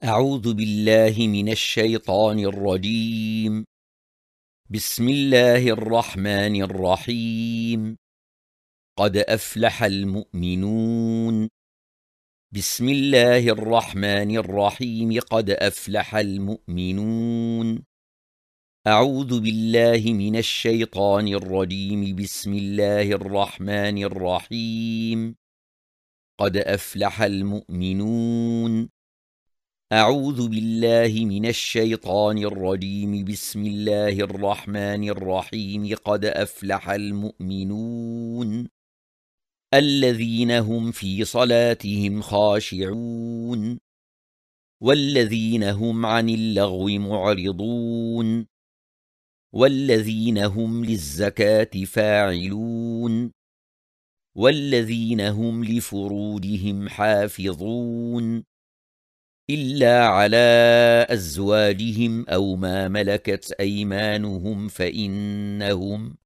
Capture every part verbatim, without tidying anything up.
أعوذ بالله من الشيطان الرجيم. بسم الله الرحمن الرحيم. قد أفلح المؤمنون. بسم الله الرحمن الرحيم. قد أفلح المؤمنون. أعوذ بالله من الشيطان الرجيم. بسم الله الرحمن الرحيم. قد أفلح المؤمنون. أعوذ بالله من الشيطان الرجيم. بسم الله الرحمن الرحيم. قد أفلح المؤمنون الذين هم في صلاتهم خاشعون والذين هم عن اللغو معرضون والذين هم للزكاة فاعلون والذين هم لفروجهم حافظون إلا على أزواجهم أو ما ملكت أيمانهم فإنهم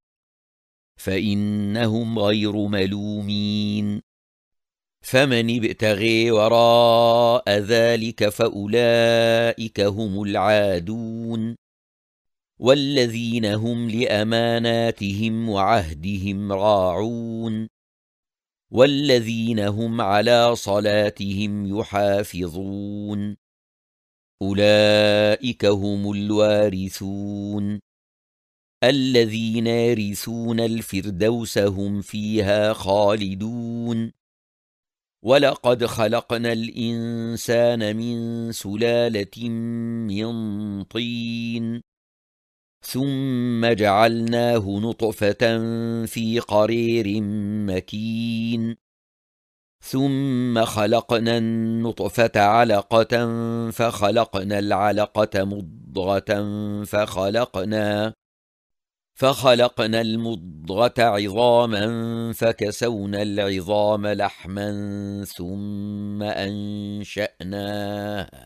فإنهم غير ملومين. فمن ابتغي وراء ذلك فأولئك هم العادون والذين هم لأماناتهم وعهدهم راعون والذين هم على صلاتهم يحافظون. أولئك هم الوارثون الذين يرثون الفردوس هم فيها خالدون. ولقد خلقنا الإنسان من سلالة من طين ثم جعلناه نطفة في قرير مكين ثم خلقنا النطفة علقة فخلقنا العلقة مضغة فخلقنا فخلقنا المضغة عظاما فكسونا العظام لحما ثم أنشأناه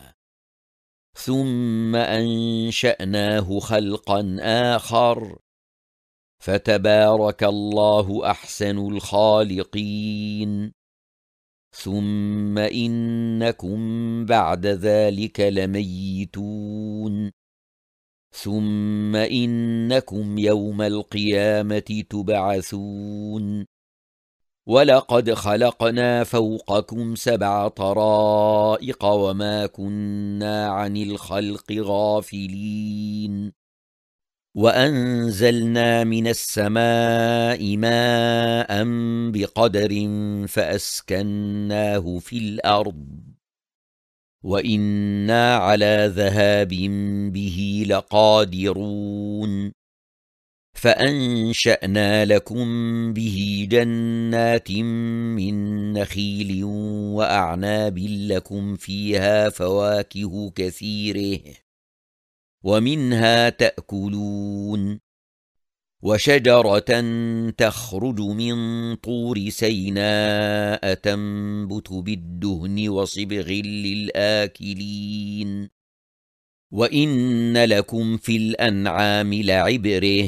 ثم أنشأناه خلقا آخر فتبارك الله أحسن الخالقين. ثم إنكم بعد ذلك لميتون ثم إنكم يوم القيامة تبعثون. ولقد خلقنا فوقكم سبع طرائق وما كنا عن الخلق غافلين. وأنزلنا من السماء ماء بقدر فأسكناه في الأرض وإنا على ذهاب به لقادرون. فأنشأنا لكم به جنات من نخيل وأعناب لكم فيها فواكه كثيرة ومنها تأكلون. وشجرة تخرج من طور سيناء تنبت بالدهن وصبغ للآكلين. وإن لكم في الأنعام لعبرة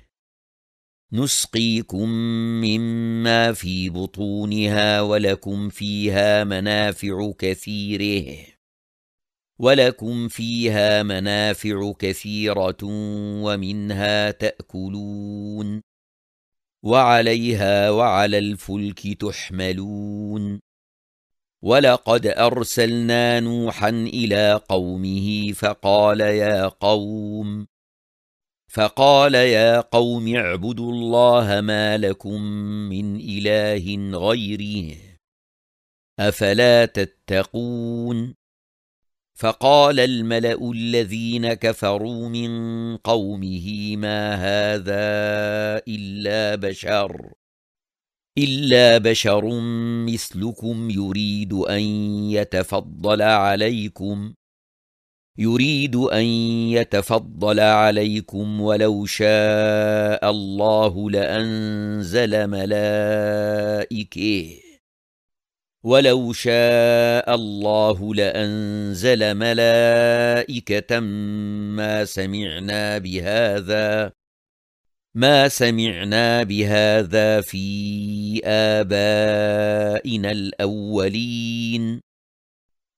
نسقيكم مما في بطونها ولكم فيها منافع كثيرة ولكم فيها منافع كثيرة ومنها تأكلون وعليها وعلى الفلك تحملون. ولقد أرسلنا نوحا إلى قومه فقال يا قوم فقال يا قوم اعبدوا الله ما لكم من إله غيره أفلا تتقون. فقال الملأ الذين كفروا من قومه ما هذا إلا بشر إلا بشر مثلكم يريد أن يتفضل عليكم يريد أن يتفضل عليكم ولو شاء الله لأنزل ملائكة ولو شاء الله لأنزل ملائكة ما سمعنا بهذا ما سمعنا بهذا في آبائنا الأولين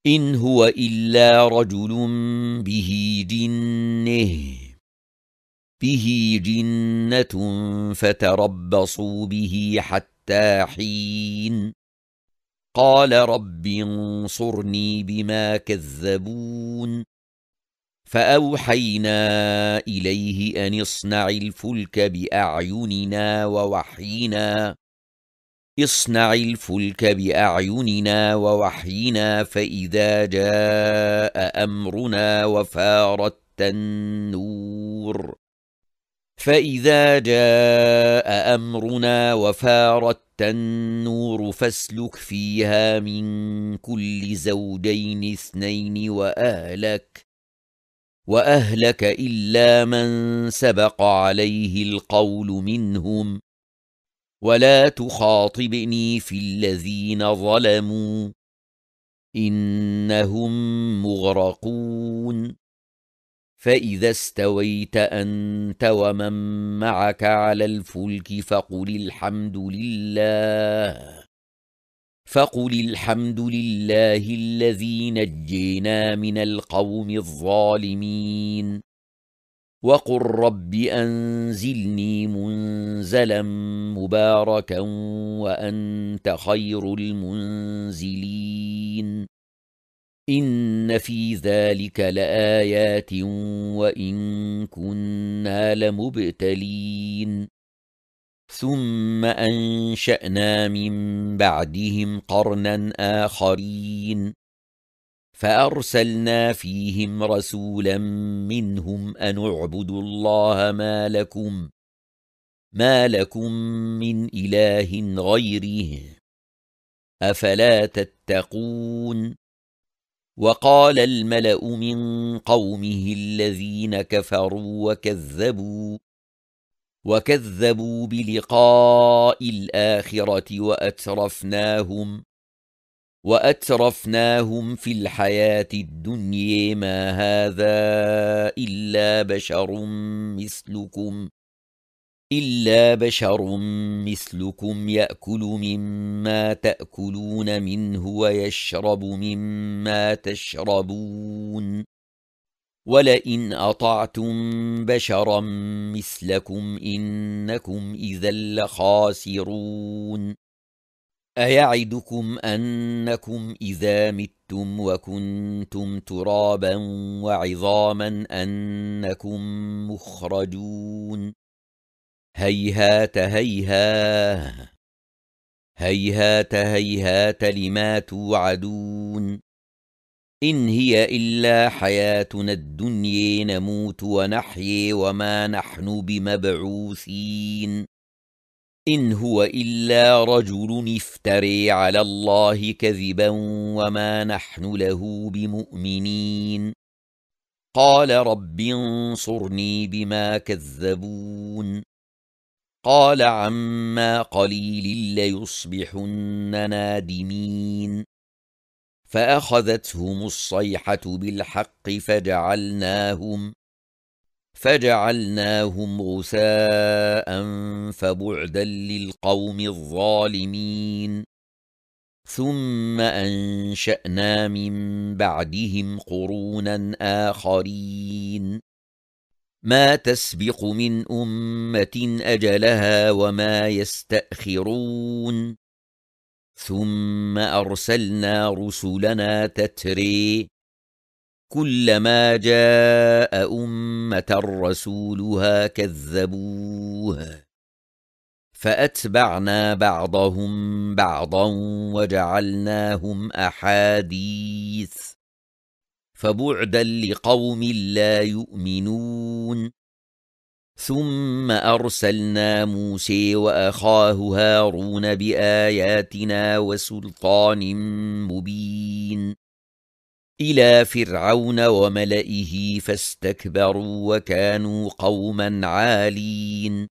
إن هو إلا رجل به جنه به جنة فتربصوا به حتى حين قال رب انصرني بما كذبون فأوحينا إليه أن اصنع الفلك بأعيننا ووحينا اصنع الفلك بأعيننا ووحينا فإذا جاء أمرنا وفارت النور فإذا جاء أمرنا وفارت النور فاسلك فيها من كل زوجين اثنين وأهلك وأهلك إلا من سبق عليه القول منهم ولا تخاطبني في الذين ظلموا إنهم مغرقون فإذا استويت أنت ومن معك على الفلك فقل الحمد لله فقل الحمد لله الذي نجينا من القوم الظالمين وقل رب أنزلني منزلا مباركا وأنت خير المنزلين إن في ذلك لآيات وإن كنا لمبتلين ثم أنشأنا من بعدهم قرنا آخرين فأرسلنا فيهم رسولا منهم أن اعبدوا الله ما لكم ما لكم من إله غيره أفلا تتقون وقال الملأ من قومه الذين كفروا وكذبوا وكذبوا بلقاء الآخرة وأترفناهم وأترفناهم في الحياة الدنيا ما هذا إلا بشر مثلكم إلا بشر مثلكم يأكل مما تأكلون منه ويشرب مما تشربون ولئن أطعتم بشرا مثلكم إنكم إذا لخاسرون أيعدكم أنكم إذا متم وكنتم ترابا وعظاما أنكم مخرجون هيهات هيهات هيهات هيهات لما توعدون إن هي إلا حياتنا الدنيا نموت ونحيي وما نحن بمبعوثين إن هو إلا رجل افتري على الله كذبا وما نحن له بمؤمنين قال رب انصرني بما كذبون قال عما قليل ليصبحن نادمين فأخذتهم الصيحة بالحق فجعلناهم فجعلناهم غثاء فبعدا للقوم الظالمين ثم أنشأنا من بعدهم قرونا آخرين ما تسبق من أمة أجلها وما يستأخرون ثم أرسلنا رسلنا تتري كلما جاء أمة رسولها كذبوه فأتبعنا بعضهم بعضا وجعلناهم أحاديث فبعدا لقوم لا يؤمنون ثم أرسلنا موسى وأخاه هارون بآياتنا وسلطان مبين إلى فرعون وملئه فاستكبروا وكانوا قوما عالين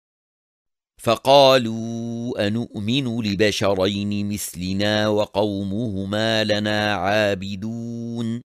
فقالوا أنؤمن لبشرين مثلنا وقومهما لنا عابدون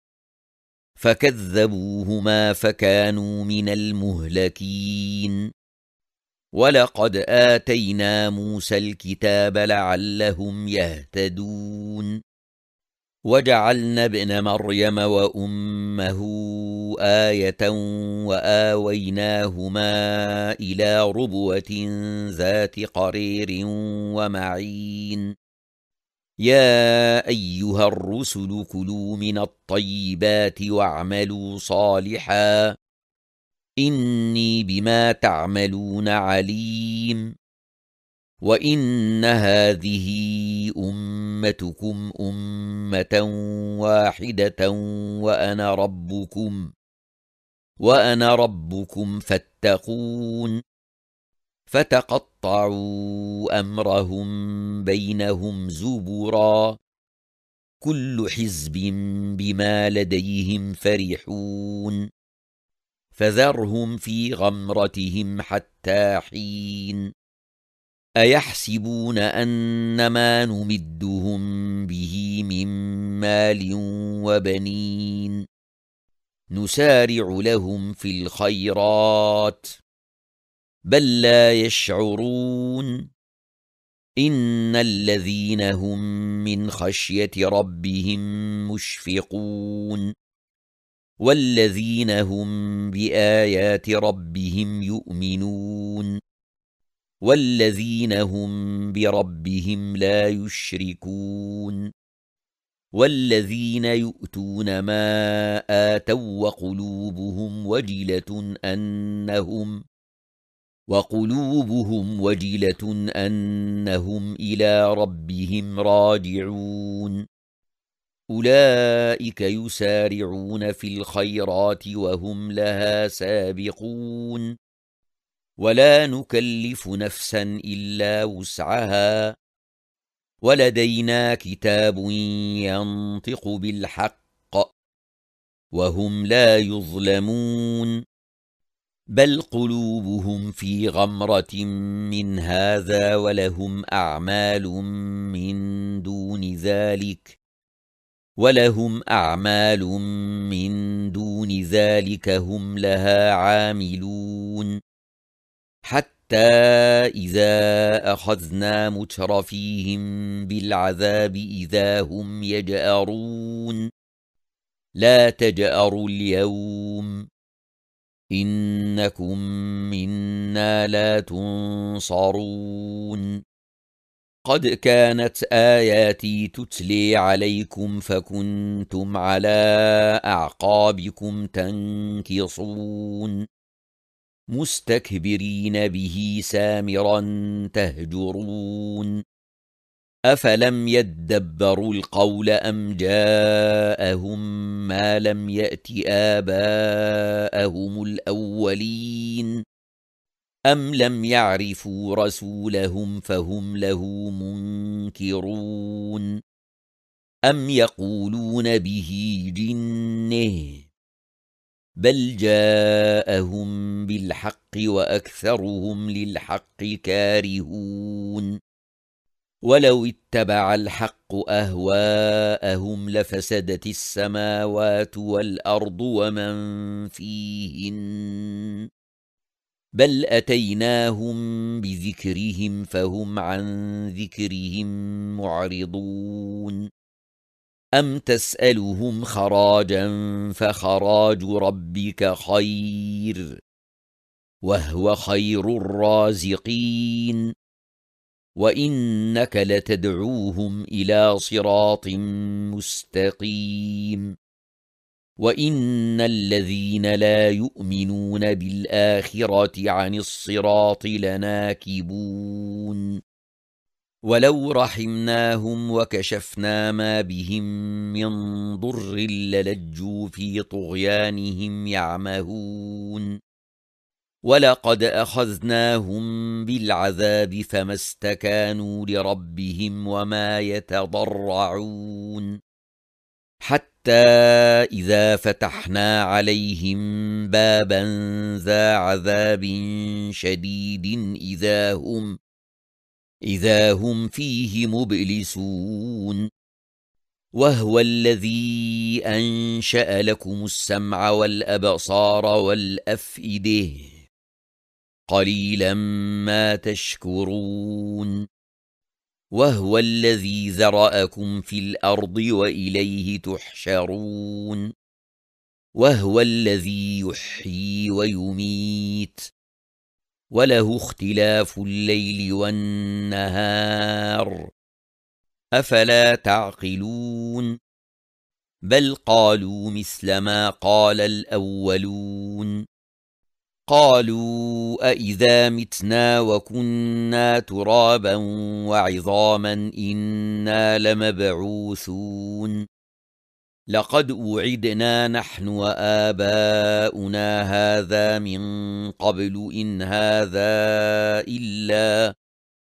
فكذبوهما فكانوا من المهلكين ولقد آتينا موسى الكتاب لعلهم يهتدون وجعلنا ابن مريم وأمه آية وآويناهما إلى ربوة ذات قرير ومعين يا أيها الرسل كلوا من الطيبات واعملوا صالحا إني بما تعملون عليم وإن هذه أمتكم أمة واحدة وأنا ربكم وأنا ربكم فاتقون فتقطعوا أمرهم بينهم زبرا كل حزب بما لديهم فرحون فذرهم في غمرتهم حتى حين أيحسبون أنما نمدهم به من مال وبنين نسارع لهم في الخيرات بل لا يشعرون إن الذين هم من خشية ربهم مشفقون والذين هم بآيات ربهم يؤمنون والذين هم بربهم لا يشركون والذين يؤتون ما آتوا وقلوبهم وجلة أنهم وقلوبهم وجلة أنهم إلى ربهم راجعون أولئك يسارعون في الخيرات وهم لها سابقون ولا نكلف نفسا إلا وسعها ولدينا كتاب ينطق بالحق وهم لا يظلمون بل قلوبهم في غمرة من هذا ولهم أعمال من دون ذلك ولهم أعمال من دون ذلك هم لها عاملون حتى إذا أخذنا مترفيهم بالعذاب إذا هم يجأرون لا تجأروا اليوم إنكم منا لا تنصرون قد كانت آياتي تتلي عليكم فكنتم على أعقابكم تنكصون مستكبرين به سامرا تهجرون أفلم يدبروا القول أم جاءهم ما لم يأت آباءهم الأولين أم لم يعرفوا رسولهم فهم له منكرون أم يقولون به جنه بل جاءهم بالحق وأكثرهم للحق كارهون ولو اتبع الحق أهواءهم لفسدت السماوات والأرض ومن فيهن بل أتيناهم بذكرهم فهم عن ذكرهم معرضون أم تسألهم خراجا فخراج ربك خير وهو خير الرازقين وإنك لتدعوهم إلى صراط مستقيم وإن الذين لا يؤمنون بالآخرة عن الصراط لناكبون ولو رحمناهم وكشفنا ما بهم من ضر للجوا في طغيانهم يعمهون ولقد أخذناهم بالعذاب فما استكانوا لربهم وما يتضرعون حتى إذا فتحنا عليهم بابا ذا عذاب شديد إذا هم إذا هم فيه مبلسون وهو الذي أنشأ لكم السمع والأبصار والأفئدة قليلا ما تشكرون وهو الذي ذرأكم في الأرض وإليه تحشرون وهو الذي يحيي ويميت وله اختلاف الليل والنهار أفلا تعقلون بل قالوا مثل ما قال الأولون قالوا أإذا متنا وكنا ترابا وعظاما إنا لمبعوثون لقد أوعدنا نحن وآباؤنا هذا من قبل إن هذا إلا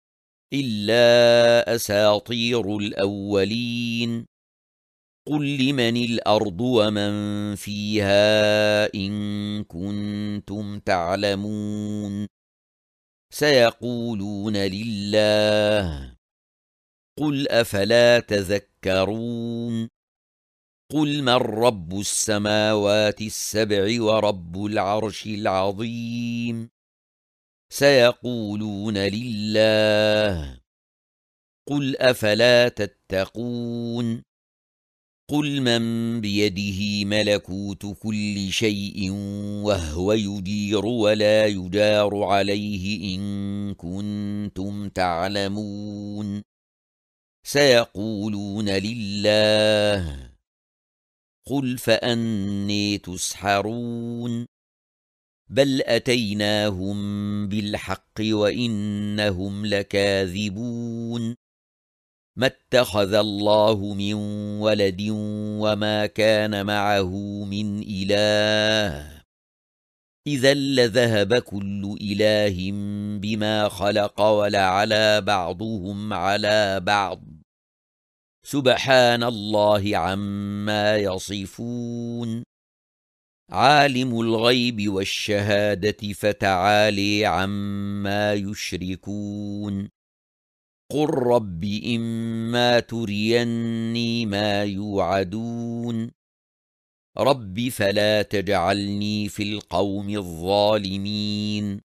إلا أساطير الأولين قل لمن الأرض ومن فيها إن كنتم تعلمون سيقولون لله قل أفلا تذكرون قل من رب السماوات السبع ورب العرش العظيم سيقولون لله قل أفلا تتقون قل من بيده ملكوت كل شيء وهو يجير ولا يجار عليه إن كنتم تعلمون سيقولون لله قل فأني تسحرون بل أتيناهم بالحق وإنهم لكاذبون ما اتخذ الله من ولد وما كان معه من إله إذا لذهب كل إله بما خلق ولعلى بعضهم على بعض سبحان الله عما يصفون عالم الغيب والشهادة فتعالي عما يشركون قل رب إما تريني ما يوعدون رب فلا تجعلني في القوم الظالمين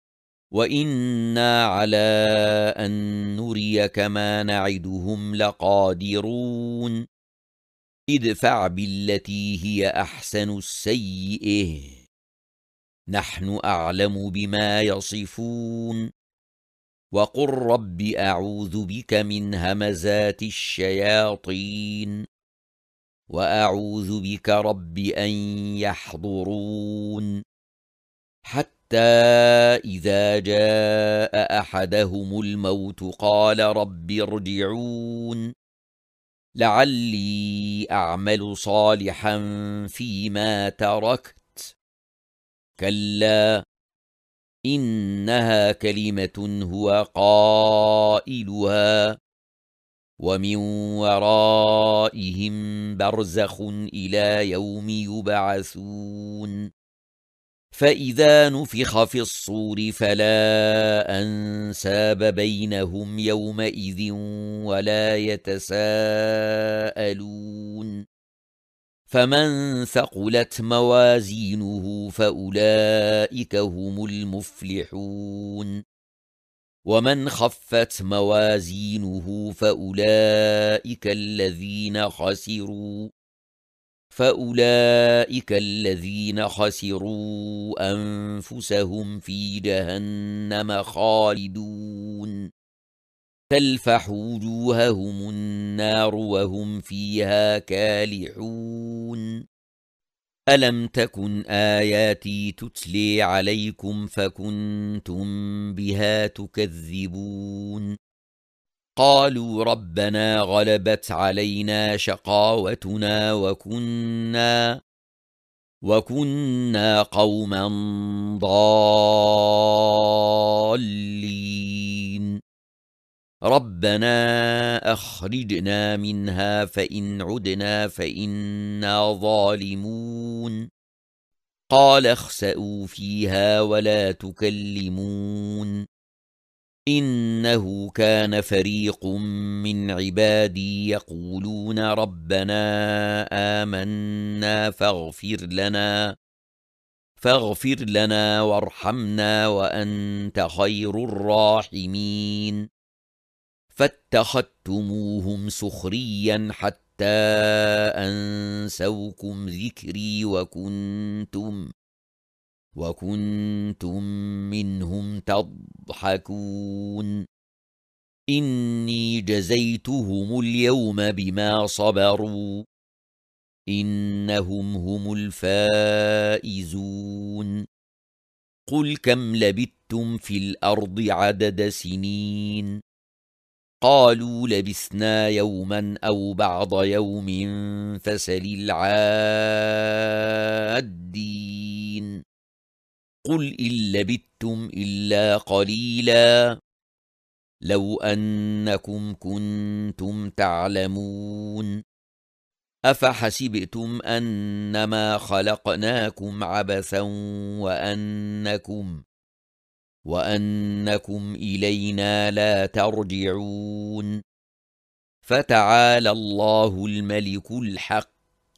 وإنا على أن نريك ما نعدهم لقادرون ادفع بالتي هي أحسن السيئة نحن أعلم بما يصفون وقل رب أعوذ بك من همزات الشياطين وأعوذ بك رب أن يحضرون حتى إذا جاء أحدهم الموت قال رب ارجعون لعلي أعمل صالحا فيما تركت كلا إنها كلمة هو قائلها ومن ورائهم برزخ إلى يوم يبعثون فإذا نفخ في الصور فلا أنساب بينهم يومئذ ولا يتساءلون فمن ثقلت موازينه فأولئك هم المفلحون ومن خفت موازينه فأولئك الذين خسروا فأولئك الذين خسروا أنفسهم في جهنم خالدون تلفح وجوههم النار وهم فيها كالحون ألم تكن آياتي تتلي عليكم فكنتم بها تكذبون قالوا ربنا غلبت علينا شقاوتنا وكنا وكنا قوما ضالين ربنا أخرجنا منها فإن عدنا فإنا ظالمون قال اخسئوا فيها ولا تكلمون إنه كان فريق من عبادي يقولون ربنا آمنا فاغفر لنا فاغفر لنا وارحمنا وأنت خير الراحمين فاتخذتموهم سخريا حتى أنسوكم ذكري وكنتم وكنتم منهم تضحكون إني جزيتهم اليوم بما صبروا إنهم هم الفائزون قل كم لبثتم في الأرض عدد سنين قالوا لبثنا يوما أو بعض يوم فسل العادين قل إن لبثتم إلا قليلا لو أنكم كنتم تعلمون أفحسبتم أنما خلقناكم عبثا وأنكم وأنكم إلينا لا ترجعون فتعالى الله الملك الحق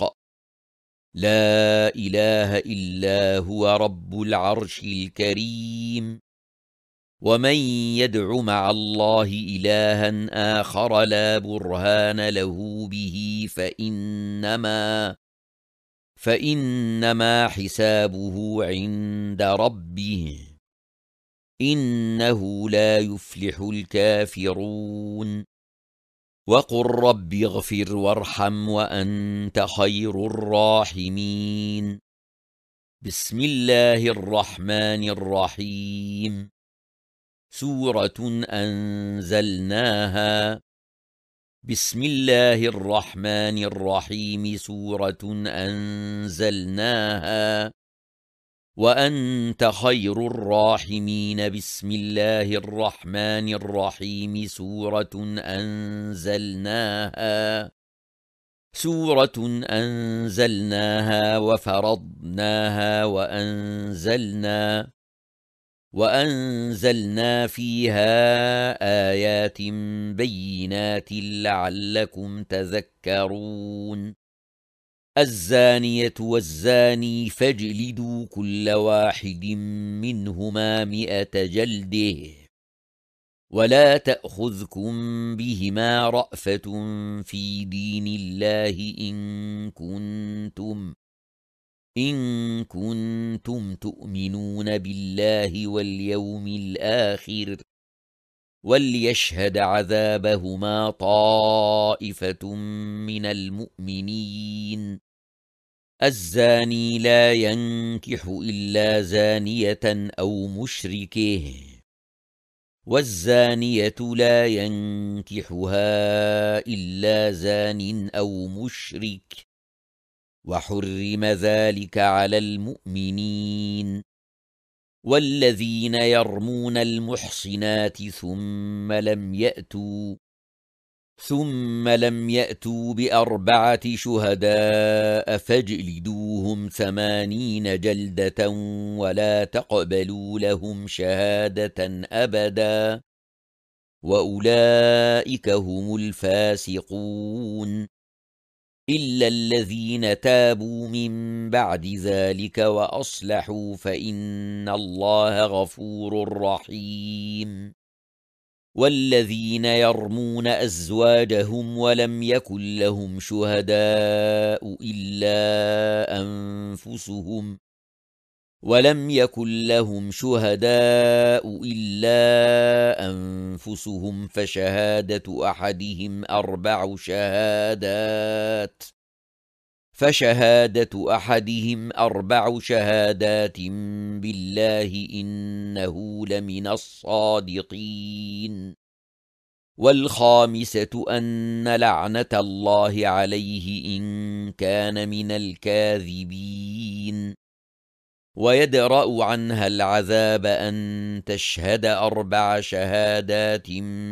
لا إله إلا هو رب العرش الكريم ومن يدع مع الله إلها آخر لا برهان له به فإنما فإنما حسابه عند ربه إنه لا يفلح الكافرون وقل رب اغفر وارحم وأنت خير الراحمين بسم الله الرحمن الرحيم سورة أنزلناها بسم الله الرحمن الرحيم سورة أنزلناها وأنت خير الراحمين بسم الله الرحمن الرحيم سورة أنزلناها سورة أنزلناها وفرضناها وأنزلنا وأنزلنا فيها آيات بينات لعلكم تذكرون الزانية والزاني فاجلدوا كل واحد منهما مئة جلده ولا تأخذكم بهما رأفة في دين الله إن كنتم إن كنتم تؤمنون بالله واليوم الآخر وليشهد عذابهما طائفة من المؤمنين الزاني لا ينكح إلا زانية أو مشركه والزانية لا ينكحها إلا زان أو مشرك وحرم ذلك على المؤمنين والذين يرمون المحصنات ثم لم يأتوا ثم لم يأتوا بأربعة شهداء فاجلدوهم ثمانين جلدة ولا تقبلوا لهم شهادة أبدا وأولئك هم الفاسقون إلا الذين تابوا من بعد ذلك وأصلحوا فإن الله غفور رحيم والذين يرمون أزواجهم ولم يكن لهم شهداء إلا أنفسهم ولم يكن لهم شهداء إلا أنفسهم فشهادة أحدهم أربع شهادات فشهادة أحدهم أربع شهادات بالله إنه لمن الصادقين والخامسة أن لعنة الله عليه إن كان من الكاذبين ويدرأ عنها العذاب أن تشهد أربع شهادات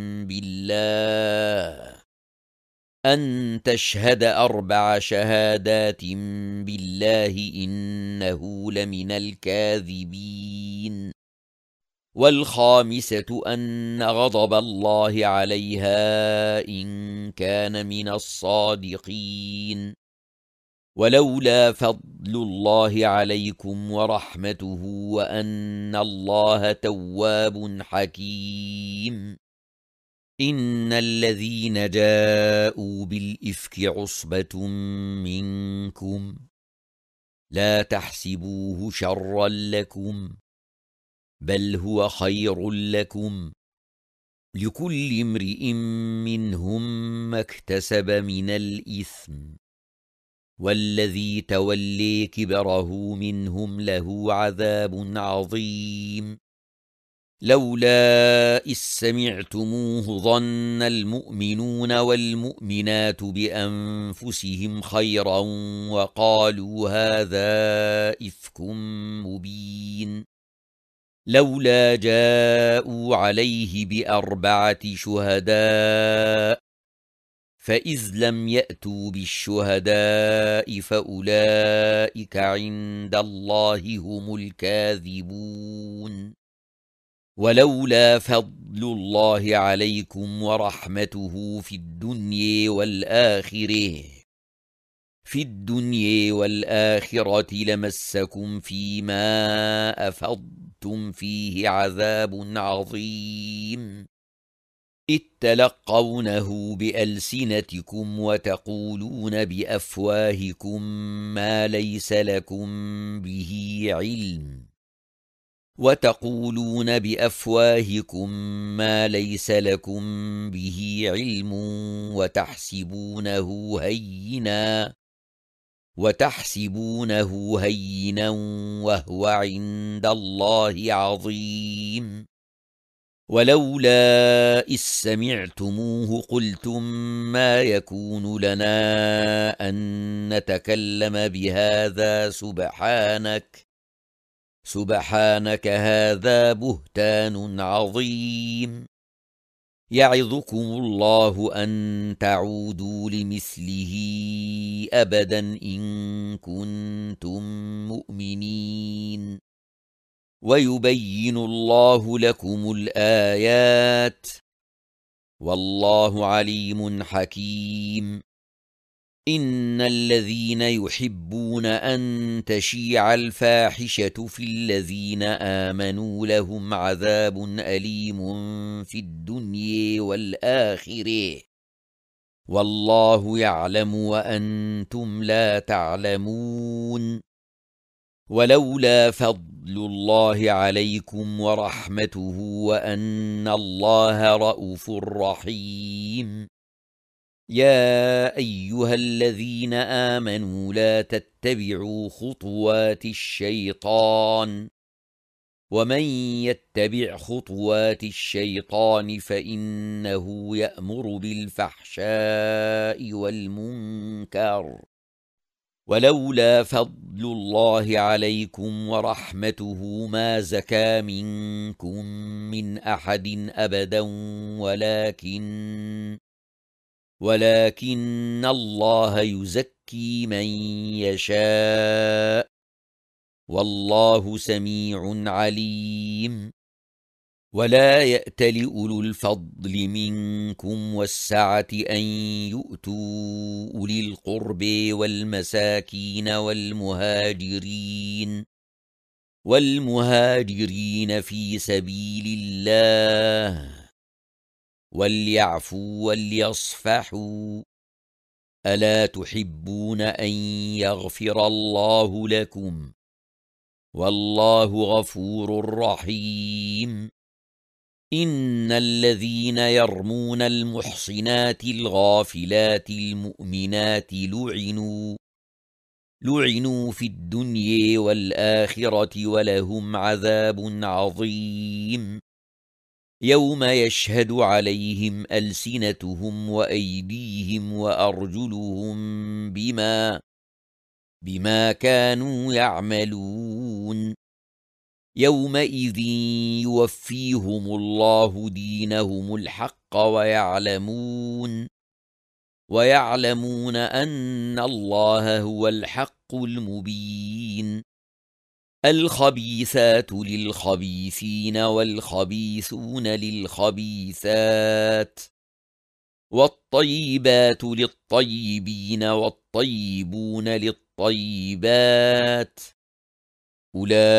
بالله أن تشهد أربع شهادات بالله إنه لمن الكاذبين والخامسة أن غضب الله عليها إن كان من الصادقين ولولا فضل الله عليكم ورحمته وأن الله تواب حكيم إن الذين جاءوا بالإفك عصبة منكم لا تحسبوه شرا لكم بل هو خير لكم لكل امرئ منهم ما اكتسب من الإثم والذي تولي كبره منهم له عذاب عظيم لولا إذ سمعتموه ظن المؤمنون والمؤمنات بأنفسهم خيرا وقالوا هذا إفك مبين لولا جاءوا عليه بأربعة شهداء فإذ لم يأتوا بالشهداء فأولئك عند الله هم الكاذبون ولولا فضل الله عليكم ورحمته في الدنيا والآخرة في الدنيا والآخرة لمسكم فيما أفضتم فيه عذاب عظيم إذ تلقونه بألسنتكم وتقولون بأفواهكم ما ليس لكم به علم وتقولون بأفواهكم ما ليس لكم به علم وتحسبونه هينا وتحسبونه هينا وهو عند الله عظيم ولولا إذ سمعتموه قلتم ما يكون لنا أن نتكلم بهذا سبحانك سبحانك هذا بهتان عظيم يعظكم الله أن تعودوا لمثله أبدا إن كنتم مؤمنين ويبين الله لكم الآيات والله عليم حكيم إن الذين يحبون أن تشيع الفاحشة في الذين آمنوا لهم عذاب أليم في الدنيا والآخرة والله يعلم وأنتم لا تعلمون ولولا فضل الله عليكم ورحمته وأن الله رءوف رحيم يا أيها الذين آمنوا لا تتبعوا خطوات الشيطان ومن يتبع خطوات الشيطان فإنه يأمر بالفحشاء والمنكر ولولا فضل الله عليكم ورحمته ما زكى منكم من أحد أبدا ولكن ولكن الله يزكي من يشاء والله سميع عليم ولا يأتل أولو الفضل منكم والسعة أن يؤتوا أولي القرب والمساكين والمهاجرين والمهاجرين في سبيل الله وليعفوا وليصفحوا ألا تحبون أن يغفر الله لكم والله غفور رحيم إن الذين يرمون المحصنات الغافلات المؤمنات لعنوا لعنوا في الدنيا والآخرة ولهم عذاب عظيم يوم يشهد عليهم ألسنتهم وأيديهم وأرجلهم بما بما كانوا يعملون يومئذ يوفيهم الله دينهم الحق ويعلمون ويعلمون أن الله هو الحق المبين الخبيثات للخبيثين والخبيثون للخبيثات والطيبات للطيبين والطيبون للطيبات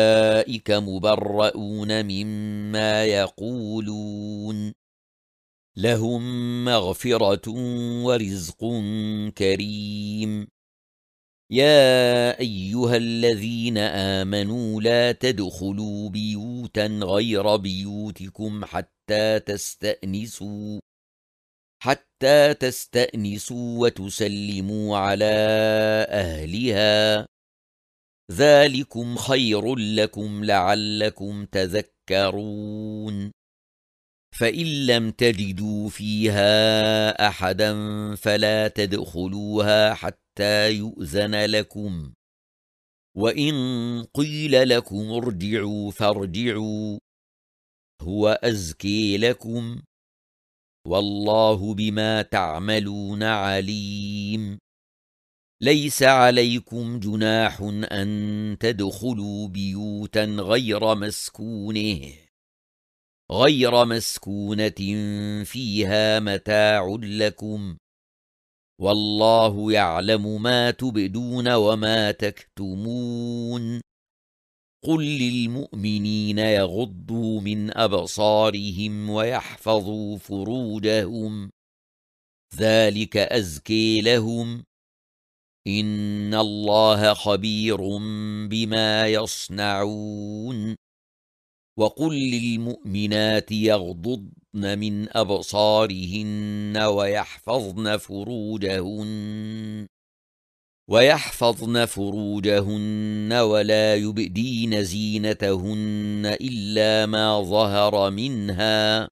أولئك مبرؤون مما يقولون لهم مغفرة ورزق كريم. يا أيها الذين آمنوا لا تدخلوا بيوتا غير بيوتكم حتى تستأنسوا حتى تستأنسوا وتسلموا على أهلها، ذلكم خير لكم لعلكم تذكرون. فإن لم تجدوا فيها أحدا فلا تدخلوها حتى يؤذن لكم، وإن قيل لكم ارجعوا فارجعوا، هو أزكي لكم، والله بما تعملون عليم. ليس عليكم جناح أن تدخلوا بيوتا غير مسكونه غير مسكونة فيها متاع لكم، والله يعلم ما تبدون وما تكتمون. قل للمؤمنين يغضوا من أبصارهم ويحفظوا فروجهم، ذلك أزكي لهم، إن الله خبير بما يصنعون. وقل للمؤمنات يغضضن من أبصارهن ويحفظن فروجهن ويحفظن فروجهن ولا يبدين زينتهن إلا ما ظهر منها،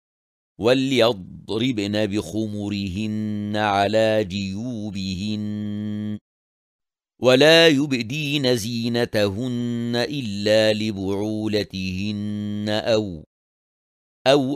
وليضربن بخمرهن على جيوبهن، ولا يبدين زينتهن إلا لبعولتهن أو أو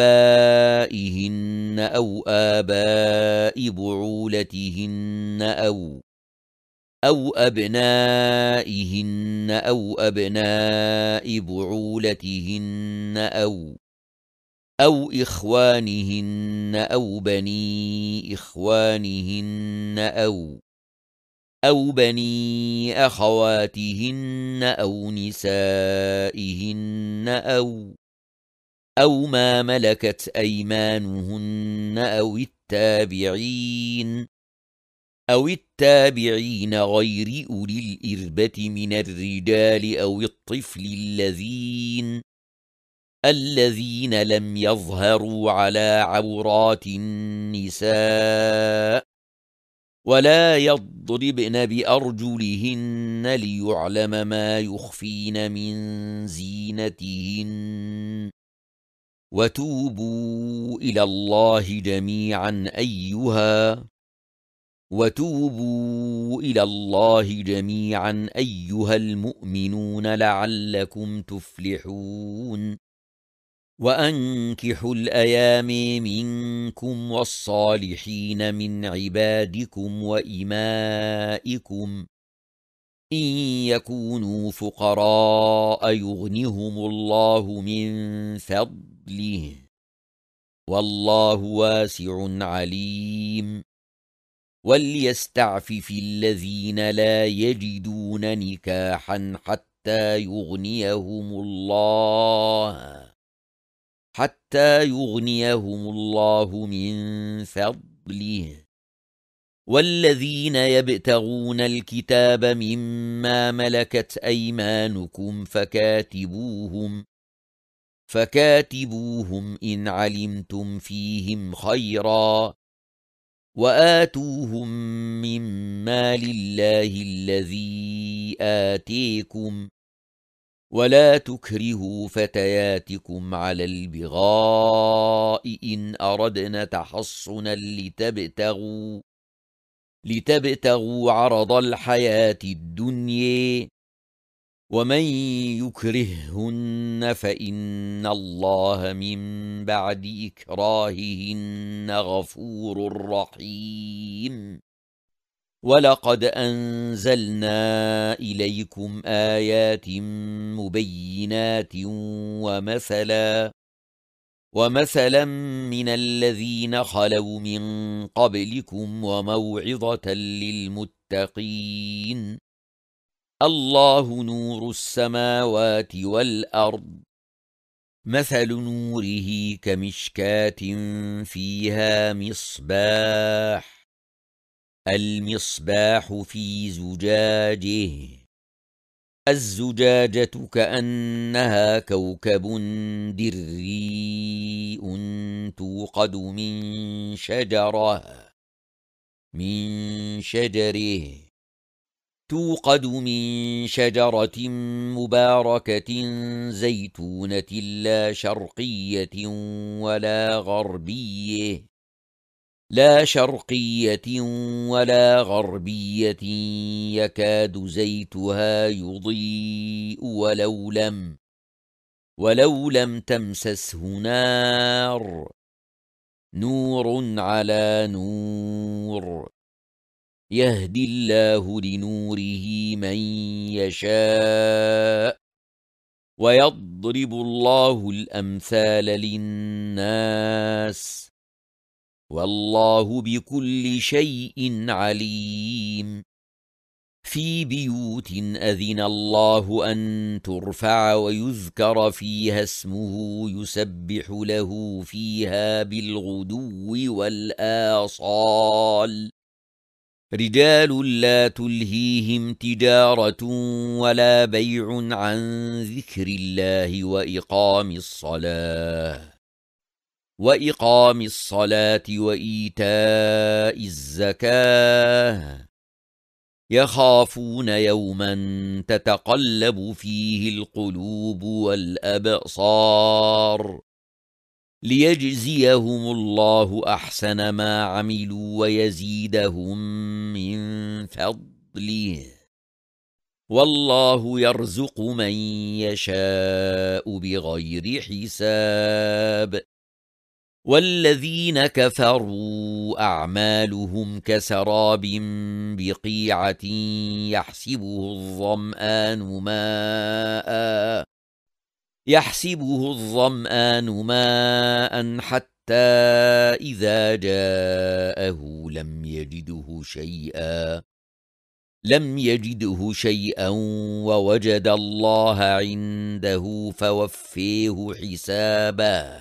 آبائهن أو آباء بعولتهن أو أو أبنائهن أو أبناء بعولتهن أو أو إخوانهن أو بني إخوانهن أو أو بني أخواتهن أو نسائهن أو أو ما ملكت أيمانهن أو التابعين أو التابعين غير أولي الإربة من الرجال أو الطفل الذين الذين لم يظهروا على عورات النساء، ولا يضربن بأرجلهن ليعلم ما يخفين من زينتهن. وتوبوا إلى الله جميعا أيها وتوبوا إلى الله جميعا أيها المؤمنون لعلكم تفلحون. وأنكحوا الأيام منكم والصالحين من عبادكم وإمائكم إن يكونوا فقراء يغنهم الله من فضله، والله واسع عليم. وليستعفف الذين لا يجدون نكاحا حتى يغنيهم الله حتى يغنيهم الله من فضله، والذين يبتغون الكتاب مما ملكت أيمانكم فكاتبوهم فكاتبوهم إن علمتم فيهم خيرا، وآتوهم مما لله الذي آتيكم، ولا تكرهوا فتياتكم على البغاء إن أردنا تحصنا لتبتغوا لتبتغوا عرض الحياة الدنيا، ومن يكرههن فإن الله من بعد إكراههن غفور رحيم. ولقد أنزلنا إليكم آيات مبينات ومثلا ومثلا من الذين خلوا من قبلكم وموعظة للمتقين. الله نور السماوات والأرض، مثل نوره كمشكاة فيها مصباح، المصباح في زجاجه، الزجاجة كأنها كوكب دري توقد من شجرة من شجره توقد من شجرة مباركة زيتونة لا شرقية ولا غربية لا شرقية ولا غربية يكاد زيتها يضيء ولو لم ولو لم تمسسه نار، نور على نور، يهدي الله لنوره من يشاء، ويضرب الله الأمثال للناس، والله بكل شيء عليم. في بيوت أذن الله أن ترفع ويذكر فيها اسمه يسبح له فيها بالغدو والآصال، رجال لا تلهيهم تجارة ولا بيع عن ذكر الله وإقام الصلاة وإقام الصلاة وإيتاء الزكاة، يخافون يوما تتقلب فيه القلوب والأبصار، ليجزيهم الله أحسن ما عملوا ويزيدهم من فضله، والله يرزق من يشاء بغير حساب. والذين كفروا أعمالهم كسراب بقيعة يحسبه الظمآن ماء يحسبه الظمآن ماء حتى إذا جاءه لم يجده شيئا لم يجده شيئا ووجد الله عنده فوفيه حسابه،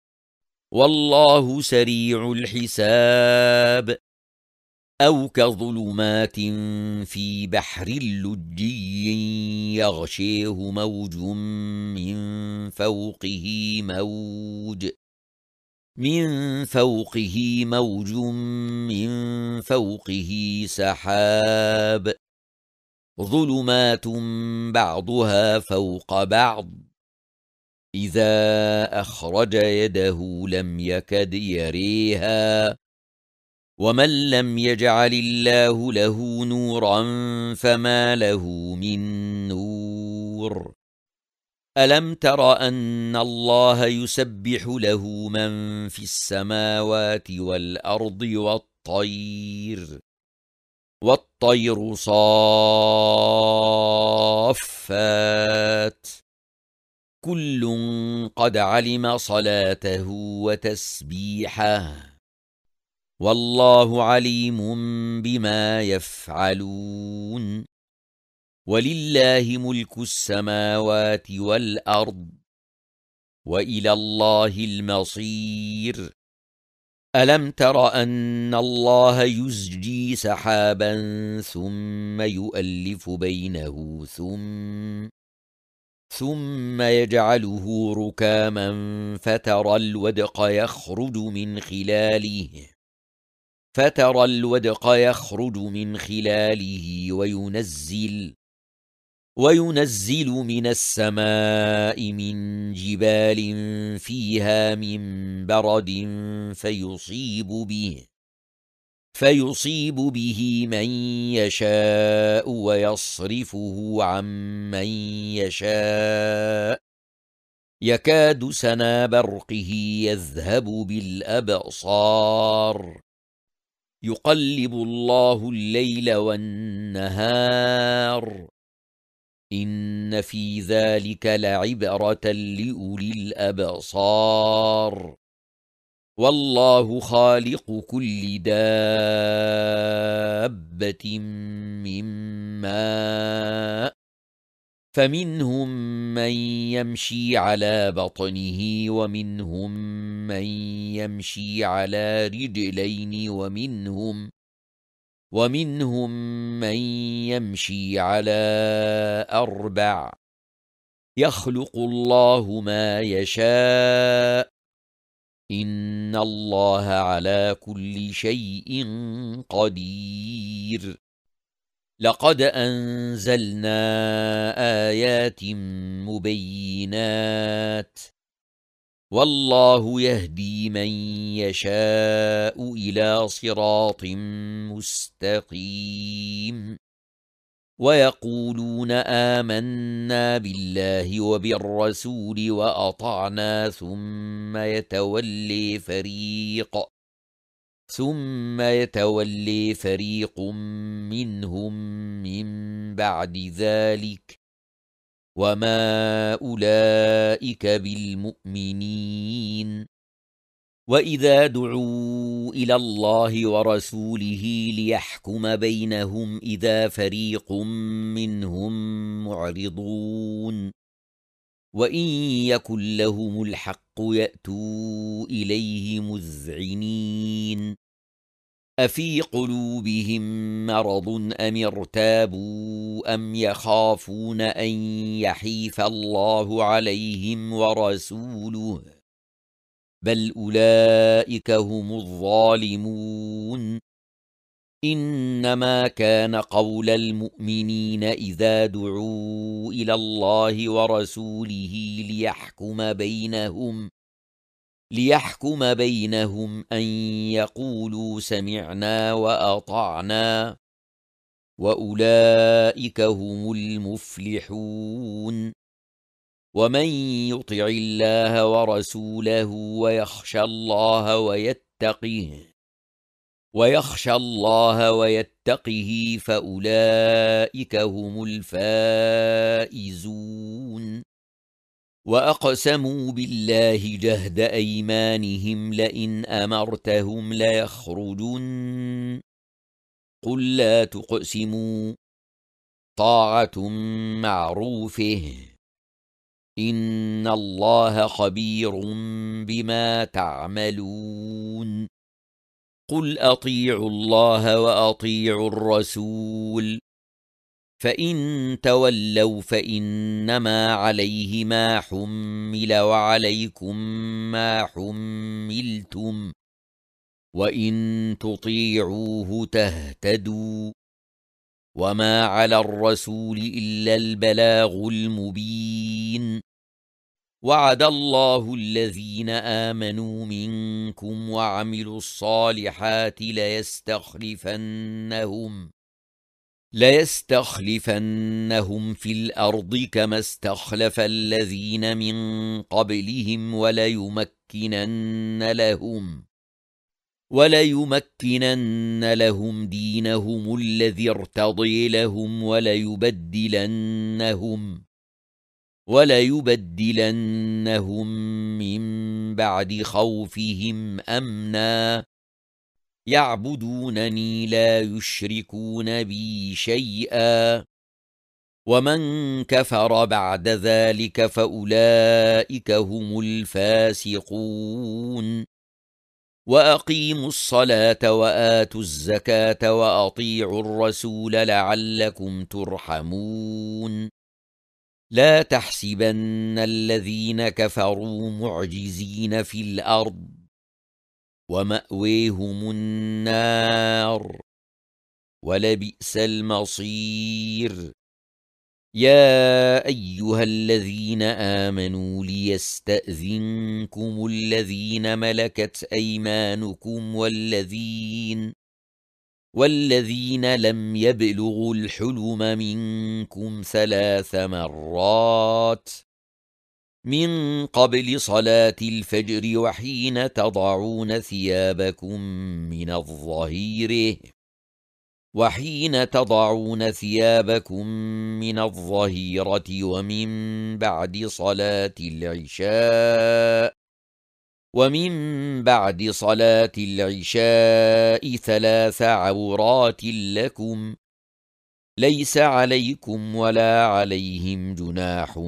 والله سريع الحساب. أو كظلمات في بحر لجي يغشيه موج من فوقه موج من فوقه موج من فوقه سحاب، ظلمات بعضها فوق بعض، إذا أخرج يده لم يكد يريها، ومن لم يجعل الله له نورا فما له من نور. ألم تر أن الله يسبح له من في السماوات والأرض والطير والطير صافات، كل قد علم صلاته وتسبيحه، والله عليم بما يفعلون. ولله ملك السماوات والأرض، وإلى الله المصير. ألم تر أن الله يزجي سحابا ثم يؤلف بينه ثم ثم يجعله ركاما فترى الودق يخرج من خلاله فترى الودق يخرج من خلاله وينزل وينزل من السماء من جبال فيها من برد فيصيب به فيصيب به من يشاء ويصرفه عن من يشاء، يكاد سنا برقه يذهب بالأبصار، يقلب الله الليل والنهار، إن في ذلك لعبرة لأولي الأبصار، والله خالق كل دابة من ماء، فمنهم من يمشي على بطنه ومنهم من يمشي على رجلين ومنهم ومنهم من يمشي على أربع يخلق الله ما يشاء إن الله على كل شيء قدير لقد أنزلنا آيات مبينات والله يهدي من يشاء إلى صراط مستقيم ويقولون آمنا بالله وبالرسول وأطعنا ثم يتولي فريق ثم يتولي فريق منهم من بعد ذلك وما أولئك بالمؤمنين وإذا دعوا إلى الله ورسوله ليحكم بينهم إذا فريق منهم معرضون وإن يكن لهم الحق يأتوا إليه مذعنين أفي قلوبهم مرض أم ارتابوا أم يخافون أن يحيف الله عليهم ورسوله بل أولئك هم الظالمون إنما كان قول المؤمنين إذا دعوا إلى الله ورسوله ليحكم بينهم ليحكم بينهم أن يقولوا سمعنا وأطعنا وأولئك هم المفلحون ومن يطع الله ورسوله ويخشى الله ويتقه ويخشى الله ويتقه فأولئك هم الفائزون وأقسموا بالله جهد أيمانهم لئن أمرتهم ليخرجن قل لا تقسموا طاعة معروفه إن الله خبير بما تعملون قل أطيعوا الله وأطيعوا الرسول فإن تولوا فإنما عليه ما حمل وعليكم ما حملتم وإن تطيعوه تهتدوا وما على الرسول إلا البلاغ المبين وعد الله الذين آمنوا منكم وعملوا الصالحات ليستخلفنهم ليستخلفنهم في الأرض كما استخلف الذين من قبلهم وليمكنن لهم وليمكنن لهم دينهم الذي ارتضي لهم وليبدلنهم وليبدلنهم من بعد خوفهم أمنا يعبدونني لا يشركون بي شيئا ومن كفر بعد ذلك فأولئك هم الفاسقون وأقيموا الصلاة وآتوا الزكاة وأطيعوا الرسول لعلكم ترحمون لا تحسبن الذين كفروا معجزين في الأرض ومأويهم النار ولبئس المصير يا أيها الذين آمنوا ليستأذنكم الذين ملكت أيمانكم والذين والذين لم يبلغوا الحلم منكم ثلاث مرات من قبل صلاة الفجر وحين تضعون ثيابكم من الظهيرة وحين تضعون ثيابكم من الظهيرة ومن بعد صلاة العشاء ومن بعد صلاة العشاء ثلاث عورات لكم ليس عليكم ولا عليهم جناح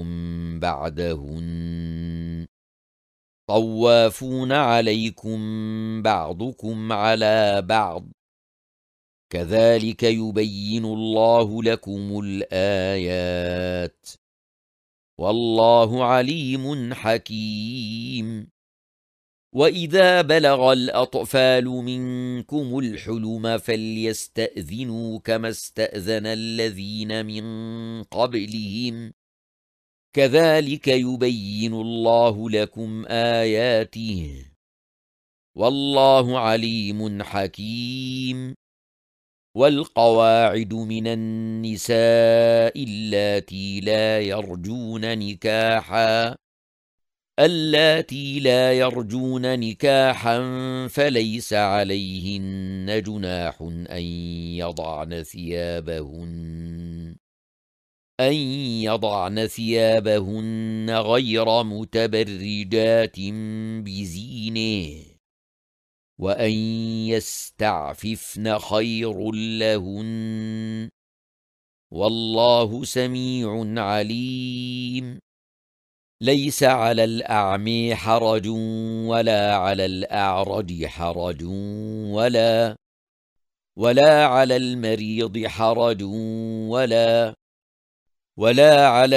بعدهن طوافون عليكم بعضكم على بعض كذلك يبين الله لكم الآيات والله عليم حكيم. وإذا بلغ الأطفال منكم الحلم فليستأذنوا كما استأذن الذين من قبلهم كذلك يبين الله لكم آياته والله عليم حكيم. والقواعد من النساء اللاتي لا يرجون نكاحا اللاتي لا يرجون نكاحا فليس عليهن جناح أن يضعن ثيابهن أن يضعن ثيابهن غير متبرجات بزينه وأن يستعففن خير لهن والله سميع عليم. ليس على الأعمى حرج ولا على الأعرج حرج ولا ولا على المريض حرج ولا ولا على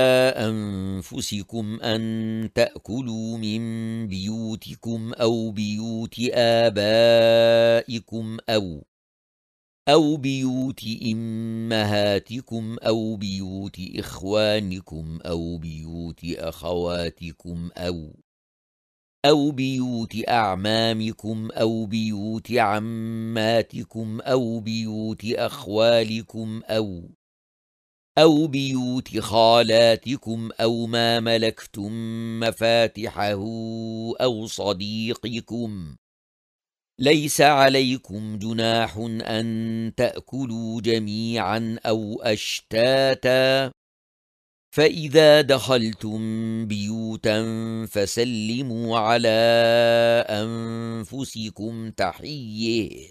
أنفسكم أن تأكلوا من بيوتكم أو بيوت آبائكم أو أو بيوت أمهاتكم أو بيوت إخوانكم أو بيوت أخواتكم أو أو بيوت أعمامكم أو بيوت عماتكم أو بيوت أخوالكم أو أو بيوت خالاتكم أو ما ملكتم مفاتحه أو صديقكم. ليس عليكم جناح أن تأكلوا جميعا أو أشتاتا فإذا دخلتم بيوتا فسلموا على أنفسكم تحية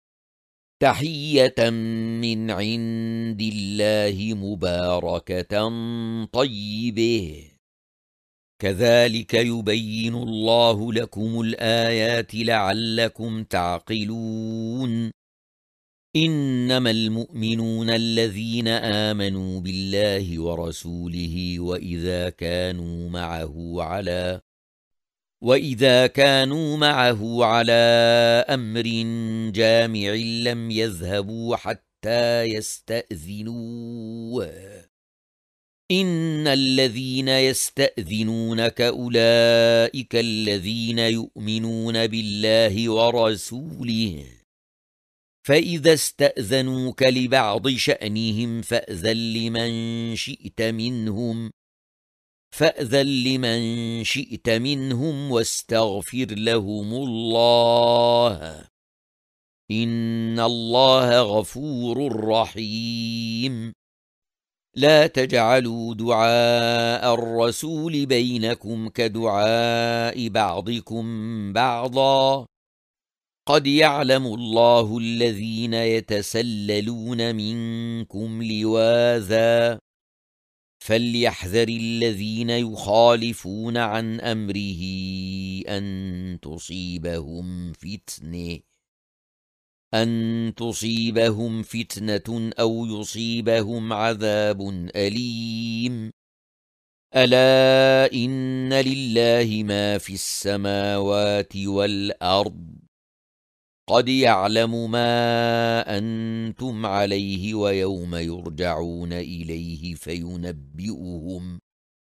تحية من عند الله مباركة طيبة كذلك يبين الله لكم الآيات لعلكم تعقلون. إنما المؤمنون الذين آمنوا بالله ورسوله وإذا كانوا معه على وإذا كانوا معه على أمر جامع لم يذهبوا حتى يستأذنوه إن الذين يستأذنونك أولئك الذين يؤمنون بالله ورسوله فإذا استأذنوك لبعض شأنهم فأذن لمن شئت منهم فأذن لمن شئت منهم واستغفر لهم الله إن الله غفور رحيم. لا تجعلوا دعاء الرسول بينكم كدعاء بعضكم بعضا قد يعلم الله الذين يتسللون منكم لواذا فليحذر الذين يخالفون عن أمره أن تصيبهم فتنة أن تصيبهم فتنة أو يصيبهم عذاب أليم. ألا إن لله ما في السماوات والأرض قد يعلم ما أنتم عليه ويوم يرجعون إليه فينبئهم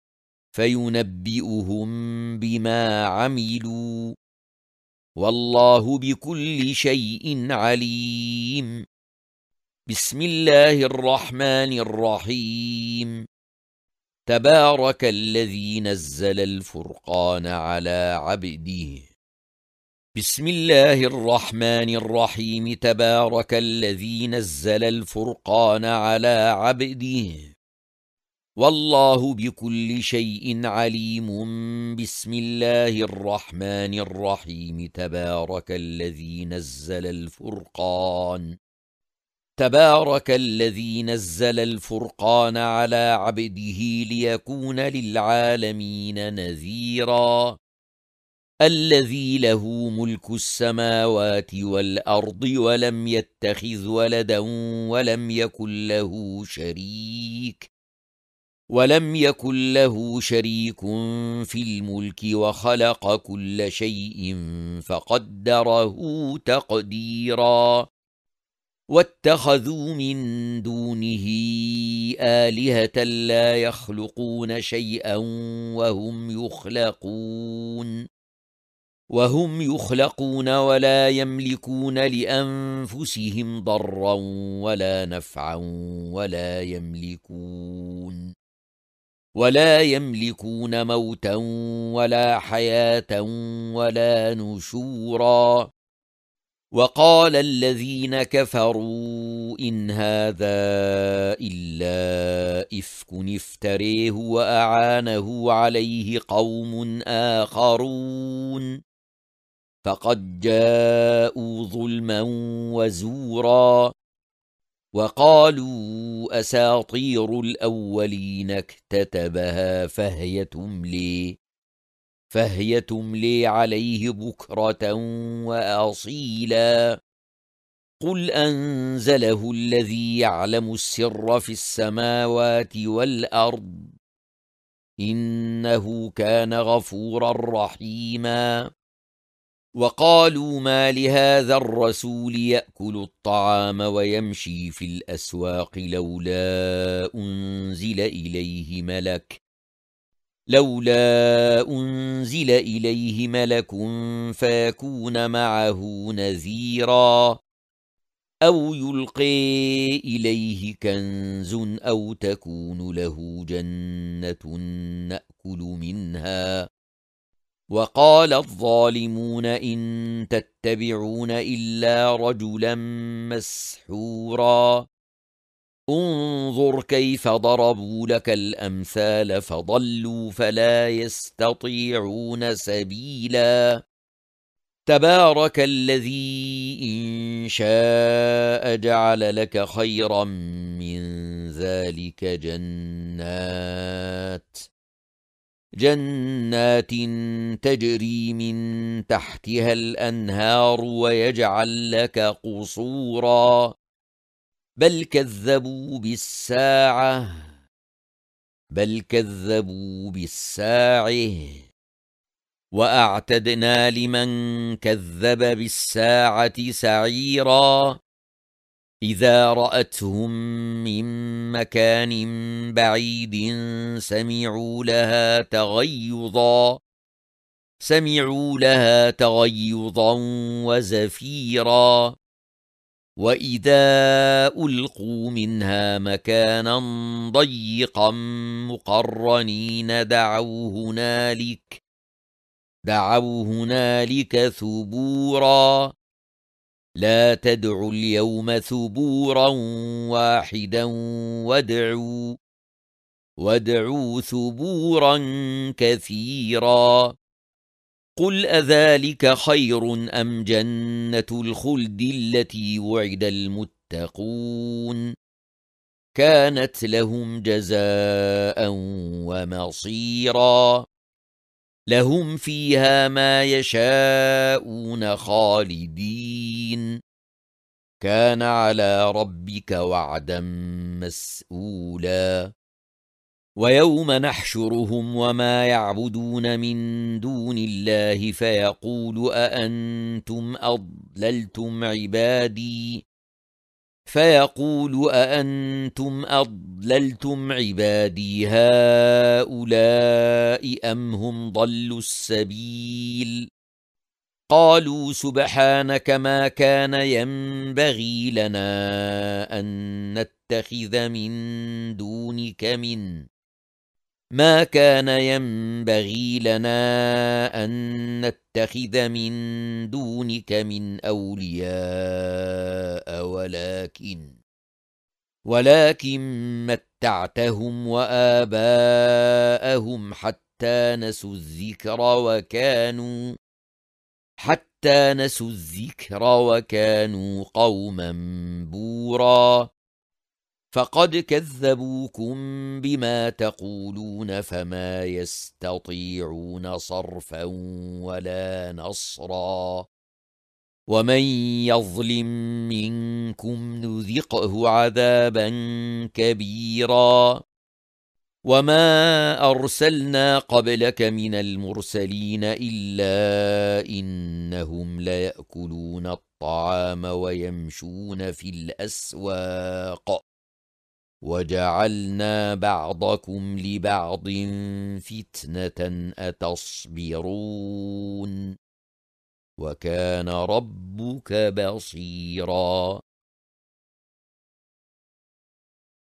فينبئهم بما عملوا والله بكل شيء عليم. بسم الله الرحمن الرحيم تبارك الذي نزل الفرقان على عبده بسم الله الرحمن الرحيم تبارك الذي نزل الفرقان على عبده والله بكل شيء عليم. بسم الله الرحمن الرحيم تبارك الذي نزل الفرقان تبارك الذي نزل الفرقان على عبده ليكون للعالمين نذيرا الذي له ملك السماوات والأرض ولم يتخذ ولدا ولم يكن له شريك ولم يكن له شريك في الملك وخلق كل شيء فقدره تقديرا واتخذوا من دونه آلهة لا يخلقون شيئا وهم يخلقون وهم يخلقون ولا يملكون لأنفسهم ضرا ولا نفعا ولا يملكون ولا يملكون موتا ولا حياة ولا نشورا وقال الذين كفروا إن هذا إلا إفك افتريه وأعانه عليه قوم آخرون فقد جاءوا ظلما وزورا وقالوا أساطير الأولين اكتتبها فهي تملي فهي تملي عليه بكرة وأصيلا قل أنزله الذي يعلم السر في السماوات والأرض إنه كان غفورا رحيما وقالوا ما لهذا الرسول يأكل الطعام ويمشي في الأسواق لولا أنزل إليه ملك لولا أنزل إليه ملك فيكون معه نذيرا أو يلقي إليه كنز أو تكون له جنة نأكل منها وقال الظالمون إن تتبعون إلا رجلا مسحورا انظر كيف ضربوا لك الأمثال فضلوا فلا يستطيعون سبيلا تبارك الذي إن شاء جعل لك خيرا من ذلك جنات جنات تجري من تحتها الأنهار ويجعل لك قصورا بل كذبوا بالساعة بل كذبوا بالساعة وأعتدنا لمن كذب بالساعة سعيرا إذا رأتهم من مكان بعيد سمعوا لها تغيظا سمعوا لها تغيظا وزفيرا وإذا ألقوا منها مكانا ضيقا مقرنين دعوا هنالك دعوا هنالك ثبورا لا تدعوا اليوم ثبورا واحدا وادعوا وادعوا ثبورا كثيرا قل أذلك خير أم جنة الخلد التي وعد المتقون كانت لهم جزاء ومصيرا لهم فيها ما يشاءون خالدين كان على ربك وعدا مسئولا ويوم نحشرهم وما يعبدون من دون الله فيقول أأنتم أضللتم عبادي فيقول أأنتم أضللتم عبادي هؤلاء أم هم ضلوا السبيل قالوا سبحانك ما كان ينبغي لنا أن نتخذ من دونك من ما كان ينبغي لنا أن نتخذ من دونك من أولياء ولكن ولكن متعتهم وآباءهم حتى نسوا الذكر وكانوا حتى نسوا الذكر وكانوا قوما بورا فقد كذبوكم بما تقولون فما يستطيعون صرفا ولا نصرا ومن يظلم منكم نذقه عذابا كبيرا وما أرسلنا قبلك من المرسلين إلا إنهم ليأكلون الطعام ويمشون في الأسواق وجعلنا بعضكم لبعض فتنة أتصبرون وكان ربك بصيرا